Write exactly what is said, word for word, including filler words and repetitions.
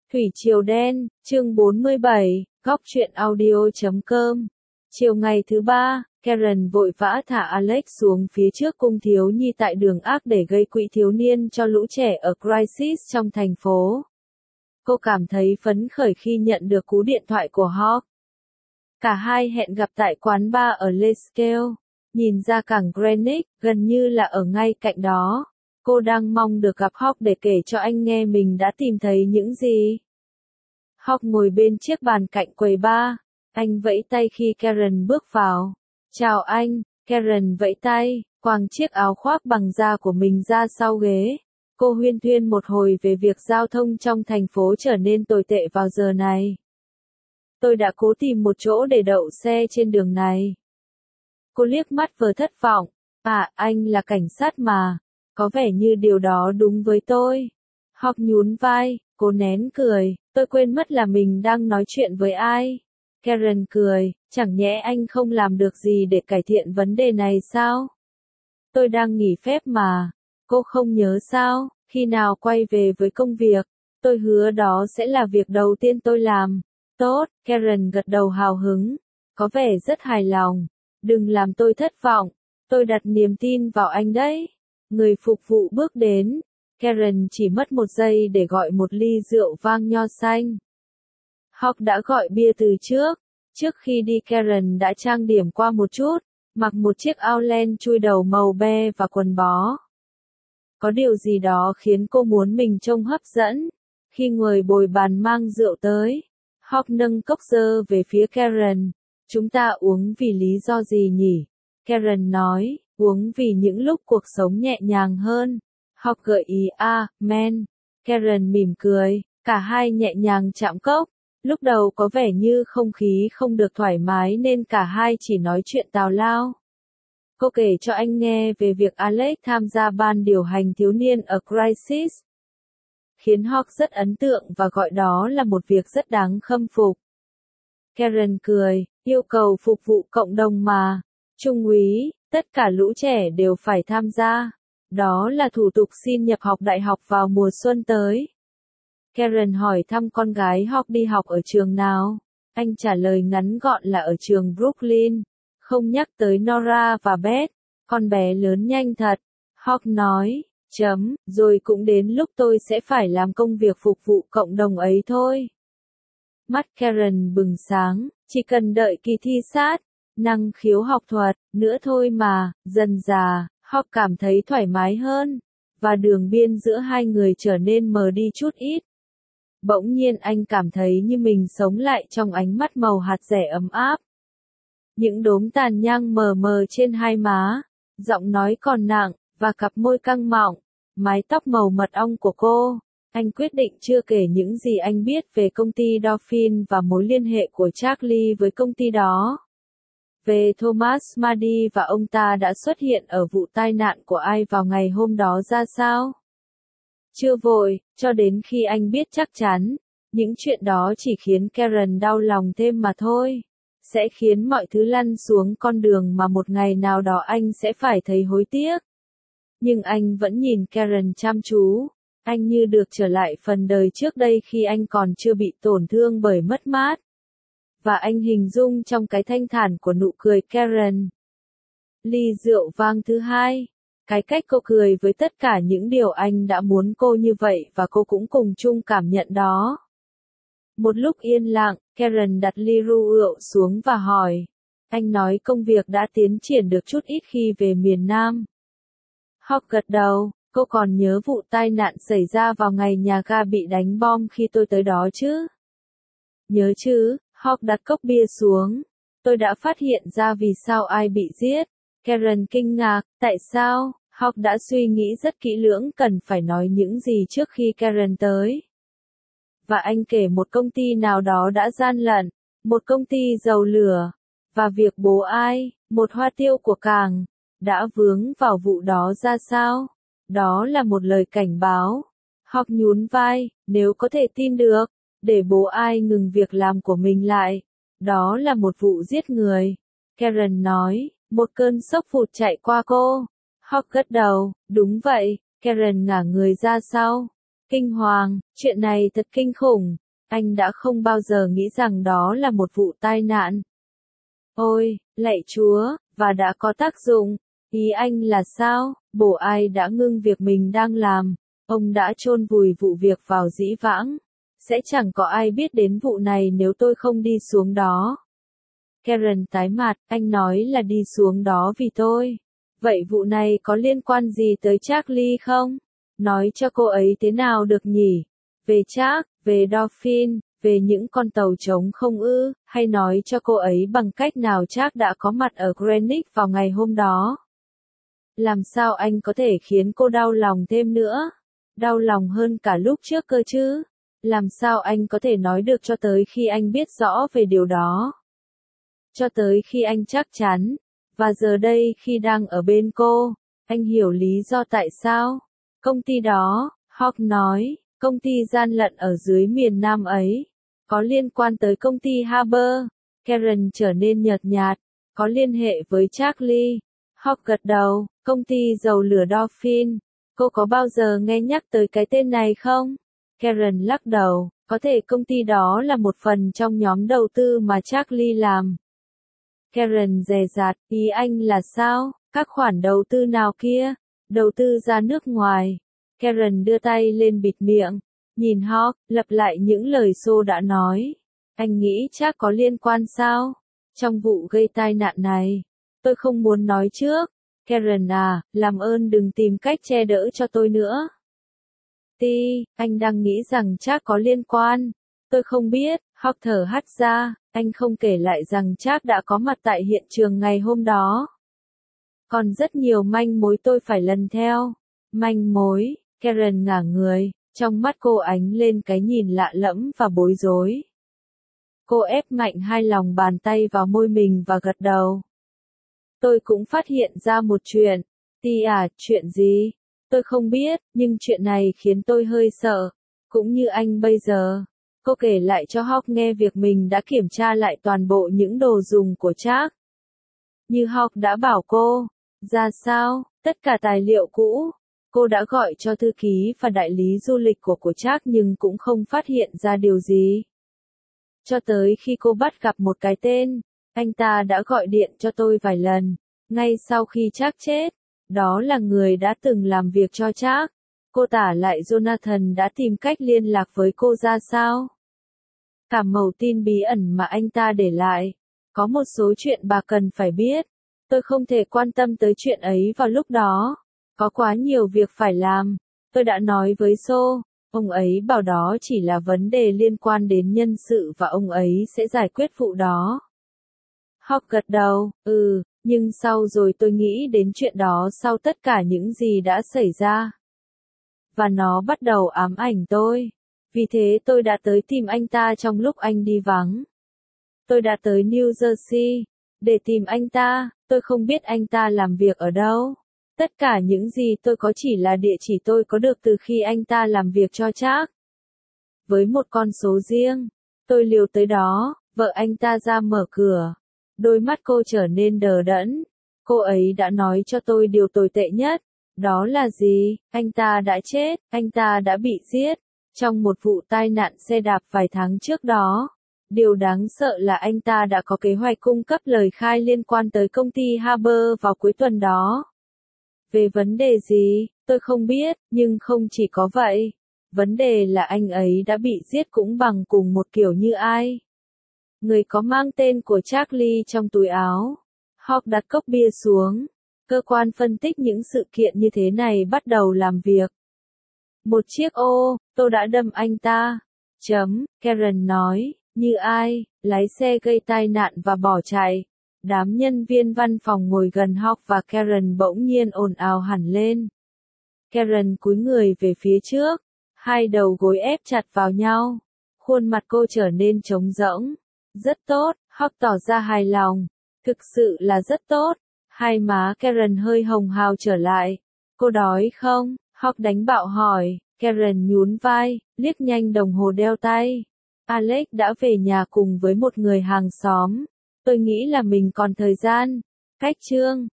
Thủy Triều Đen, chương bốn mươi bảy, góc truyện audio chấm com. Chiều ngày thứ ba, Karen vội vã thả Alex xuống phía trước cung thiếu nhi tại đường ác để gây quỹ thiếu niên cho lũ trẻ ở Crisis trong thành phố. Cô cảm thấy phấn khởi khi nhận được cú điện thoại của Hawk. Cả hai hẹn gặp tại quán bar ở Lescale, nhìn ra cảng Greenwich, gần như là ở ngay cạnh đó. Cô đang mong được gặp Hawk để kể cho anh nghe mình đã tìm thấy những gì. Hawk ngồi bên chiếc bàn cạnh quầy bar. Anh vẫy tay khi Karen bước vào. Chào anh, Karen vẫy tay, quàng chiếc áo khoác bằng da của mình ra sau ghế. Cô huyên thuyên một hồi về việc giao thông trong thành phố trở nên tồi tệ vào giờ này. Tôi đã cố tìm một chỗ để đậu xe trên đường này. Cô liếc mắt vừa thất vọng. À, anh là cảnh sát mà. Có vẻ như điều đó đúng với tôi. Hawk nhún vai, cô nén cười. Tôi quên mất là mình đang nói chuyện với ai. Karen cười, chẳng nhẽ anh không làm được gì để cải thiện vấn đề này sao? Tôi đang nghỉ phép mà. Cô không nhớ sao, khi nào quay về với công việc, tôi hứa đó sẽ là việc đầu tiên tôi làm. Tốt, Karen gật đầu hào hứng, có vẻ rất hài lòng. Đừng làm tôi thất vọng, tôi đặt niềm tin vào anh đấy. Người phục vụ bước đến, Karen chỉ mất một giây để gọi một ly rượu vang nho xanh. Hawk đã gọi bia từ trước. Trước khi đi Karen đã trang điểm qua một chút, mặc một chiếc áo len chui đầu màu be và quần bó. Có điều gì đó khiến cô muốn mình trông hấp dẫn. Khi người bồi bàn mang rượu tới, Hawk nâng cốc dơ về phía Karen. Chúng ta uống vì lý do gì nhỉ? Karen nói, uống vì những lúc cuộc sống nhẹ nhàng hơn. Hawk gợi ý a, men. Karen mỉm cười, cả hai nhẹ nhàng chạm cốc. Lúc đầu có vẻ như không khí không được thoải mái nên cả hai chỉ nói chuyện tào lao. Cô kể cho anh nghe về việc Alex tham gia ban điều hành thiếu niên ở Crisis. Khiến Hawk rất ấn tượng và gọi đó là một việc rất đáng khâm phục. Karen cười, yêu cầu phục vụ cộng đồng mà. Trung úy, tất cả lũ trẻ đều phải tham gia. Đó là thủ tục xin nhập học đại học vào mùa xuân tới. Karen hỏi thăm con gái Hawk đi học ở trường nào. Anh trả lời ngắn gọn là ở trường Brooklyn. Không nhắc tới Nora và Beth. Con bé lớn nhanh thật. Hawk nói, chấm, rồi cũng đến lúc tôi sẽ phải làm công việc phục vụ cộng đồng ấy thôi. Mắt Karen bừng sáng, chỉ cần đợi kỳ thi sát, năng khiếu học thuật, nữa thôi mà, dần dà, Hawk cảm thấy thoải mái hơn, và đường biên giữa hai người trở nên mờ đi chút ít. Bỗng nhiên anh cảm thấy như mình sống lại trong ánh mắt màu hạt dẻ ấm áp. Những đốm tàn nhang mờ mờ trên hai má, giọng nói còn nặng, và cặp môi căng mọng, mái tóc màu mật ong của cô. Anh quyết định chưa kể những gì anh biết về công ty Dolphin và mối liên hệ của Charlie với công ty đó. Về Thomas Mardy và ông ta đã xuất hiện ở vụ tai nạn của ai vào ngày hôm đó ra sao? Chưa vội, cho đến khi anh biết chắc chắn, những chuyện đó chỉ khiến Karen đau lòng thêm mà thôi. Sẽ khiến mọi thứ lăn xuống con đường mà một ngày nào đó anh sẽ phải thấy hối tiếc. Nhưng anh vẫn nhìn Karen chăm chú. Anh như được trở lại phần đời trước đây khi anh còn chưa bị tổn thương bởi mất mát. Và anh hình dung trong cái thanh thản của nụ cười Karen. Ly rượu vang thứ hai. Cái cách cô cười với tất cả những điều anh đã muốn cô như vậy và cô cũng cùng chung cảm nhận đó. Một lúc yên lặng, Karen đặt ly rượu xuống và hỏi. Anh nói công việc đã tiến triển được chút ít khi về miền Nam. Hawk gật đầu, cô còn nhớ vụ tai nạn xảy ra vào ngày nhà ga bị đánh bom khi tôi tới đó chứ? Nhớ chứ, Hawk đặt cốc bia xuống. Tôi đã phát hiện ra vì sao ai bị giết. Karen kinh ngạc, tại sao? Hawk đã suy nghĩ rất kỹ lưỡng cần phải nói những gì trước khi Karen tới. Và anh kể một công ty nào đó đã gian lận, một công ty dầu lửa, và việc bố ai, một hoa tiêu của cảng, đã vướng vào vụ đó ra sao. Đó là một lời cảnh báo. Hawk nhún vai, nếu có thể tin được, để bố ai ngừng việc làm của mình lại. Đó là một vụ giết người. Karen nói, một cơn sốc phụt chạy qua cô. Hawk gật đầu, đúng vậy. Karen ngả người ra sau. Kinh hoàng, chuyện này thật kinh khủng. Anh đã không bao giờ nghĩ rằng đó là một vụ tai nạn. Ôi, lạy Chúa, và đã có tác dụng. Ý anh là sao? Bổ ai đã ngưng việc mình đang làm. Ông đã chôn vùi vụ việc vào dĩ vãng. Sẽ chẳng có ai biết đến vụ này nếu tôi không đi xuống đó. Karen tái mặt, anh nói là đi xuống đó vì tôi. Vậy vụ này có liên quan gì tới Charlie không? Nói cho cô ấy thế nào được nhỉ? Về Charles, về Dolphin, về những con tàu trống không ư, hay nói cho cô ấy bằng cách nào Charles đã có mặt ở Greenwich vào ngày hôm đó? Làm sao anh có thể khiến cô đau lòng thêm nữa? Đau lòng hơn cả lúc trước cơ chứ? Làm sao anh có thể nói được cho tới khi anh biết rõ về điều đó? Cho tới khi anh chắc chắn. Và giờ đây khi đang ở bên cô, anh hiểu lý do tại sao. Công ty đó, Hawk nói, công ty gian lận ở dưới miền Nam ấy, có liên quan tới công ty Harbour. Karen trở nên nhợt nhạt, có liên hệ với Charlie. Hawk gật đầu, công ty dầu lửa Dolphin. Cô có bao giờ nghe nhắc tới cái tên này không? Karen lắc đầu, có thể công ty đó là một phần trong nhóm đầu tư mà Charlie làm. Karen dè dặt, ý anh là sao? Các khoản đầu tư nào kia? Đầu tư ra nước ngoài. Karen đưa tay lên bịt miệng, nhìn Hawk, lặp lại những lời Sô đã nói. Anh nghĩ chắc có liên quan sao? Trong vụ gây tai nạn này, tôi không muốn nói trước. Karen à, làm ơn đừng tìm cách che đỡ cho tôi nữa. Ti, anh đang nghĩ rằng chắc có liên quan. Tôi không biết, Hawk thở hắt ra, anh không kể lại rằng Charles đã có mặt tại hiện trường ngày hôm đó. Còn rất nhiều manh mối tôi phải lần theo. Manh mối, Karen ngả người, trong mắt cô ánh lên cái nhìn lạ lẫm và bối rối. Cô ép mạnh hai lòng bàn tay vào môi mình và gật đầu. Tôi cũng phát hiện ra một chuyện. Ti à, chuyện gì? Tôi không biết, nhưng chuyện này khiến tôi hơi sợ. Cũng như anh bây giờ. Cô kể lại cho Hawk nghe việc mình đã kiểm tra lại toàn bộ những đồ dùng của Charles. Như Hawk đã bảo cô. Ra sao? Tất cả tài liệu cũ. Cô đã gọi cho thư ký và đại lý du lịch của của Charles nhưng cũng không phát hiện ra điều gì. Cho tới khi cô bắt gặp một cái tên. Anh ta đã gọi điện cho tôi vài lần. Ngay sau khi Charles chết. Đó là người đã từng làm việc cho Charles. Cô tả lại Jonathan đã tìm cách liên lạc với cô ra sao. Cả mẩu tin bí ẩn mà anh ta để lại. Có một số chuyện bà cần phải biết. Tôi không thể quan tâm tới chuyện ấy vào lúc đó. Có quá nhiều việc phải làm. Tôi đã nói với Sô. Ông ấy bảo đó chỉ là vấn đề liên quan đến nhân sự và ông ấy sẽ giải quyết vụ đó. Hawk gật đầu, ừ, nhưng sau rồi tôi nghĩ đến chuyện đó sau tất cả những gì đã xảy ra. Và nó bắt đầu ám ảnh tôi. Vì thế tôi đã tới tìm anh ta trong lúc anh đi vắng. Tôi đã tới New Jersey để tìm anh ta, tôi không biết anh ta làm việc ở đâu. Tất cả những gì tôi có chỉ là địa chỉ tôi có được từ khi anh ta làm việc cho Charles. Với một con số riêng, tôi liều tới đó, vợ anh ta ra mở cửa. Đôi mắt cô trở nên đờ đẫn. Cô ấy đã nói cho tôi điều tồi tệ nhất. Đó là gì? Anh ta đã chết, anh ta đã bị giết. Trong một vụ tai nạn xe đạp vài tháng trước đó. Điều đáng sợ là anh ta đã có kế hoạch cung cấp lời khai liên quan tới công ty Harbour vào cuối tuần đó. Về vấn đề gì, tôi không biết, nhưng không chỉ có vậy. Vấn đề là anh ấy đã bị giết cũng bằng cùng một kiểu như ai. Người có mang tên của Charlie trong túi áo. Hawk đặt cốc bia xuống. Cơ quan phân tích những sự kiện như thế này bắt đầu làm việc. Một chiếc ô, tôi đã đâm anh ta. Chấm, Karen nói, như ai, lái xe gây tai nạn và bỏ chạy. Đám nhân viên văn phòng ngồi gần Hawk và Karen bỗng nhiên ồn ào hẳn lên. Karen cúi người về phía trước, hai đầu gối ép chặt vào nhau. Khuôn mặt cô trở nên trống rỗng. Rất tốt, Hawk tỏ ra hài lòng. Thực sự là rất tốt. Hai má Karen hơi hồng hào trở lại. Cô đói không? Hawk đánh bạo hỏi. Karen nhún vai, liếc nhanh đồng hồ đeo tay. Alex đã về nhà cùng với một người hàng xóm. Tôi nghĩ là mình còn thời gian. Cách chương.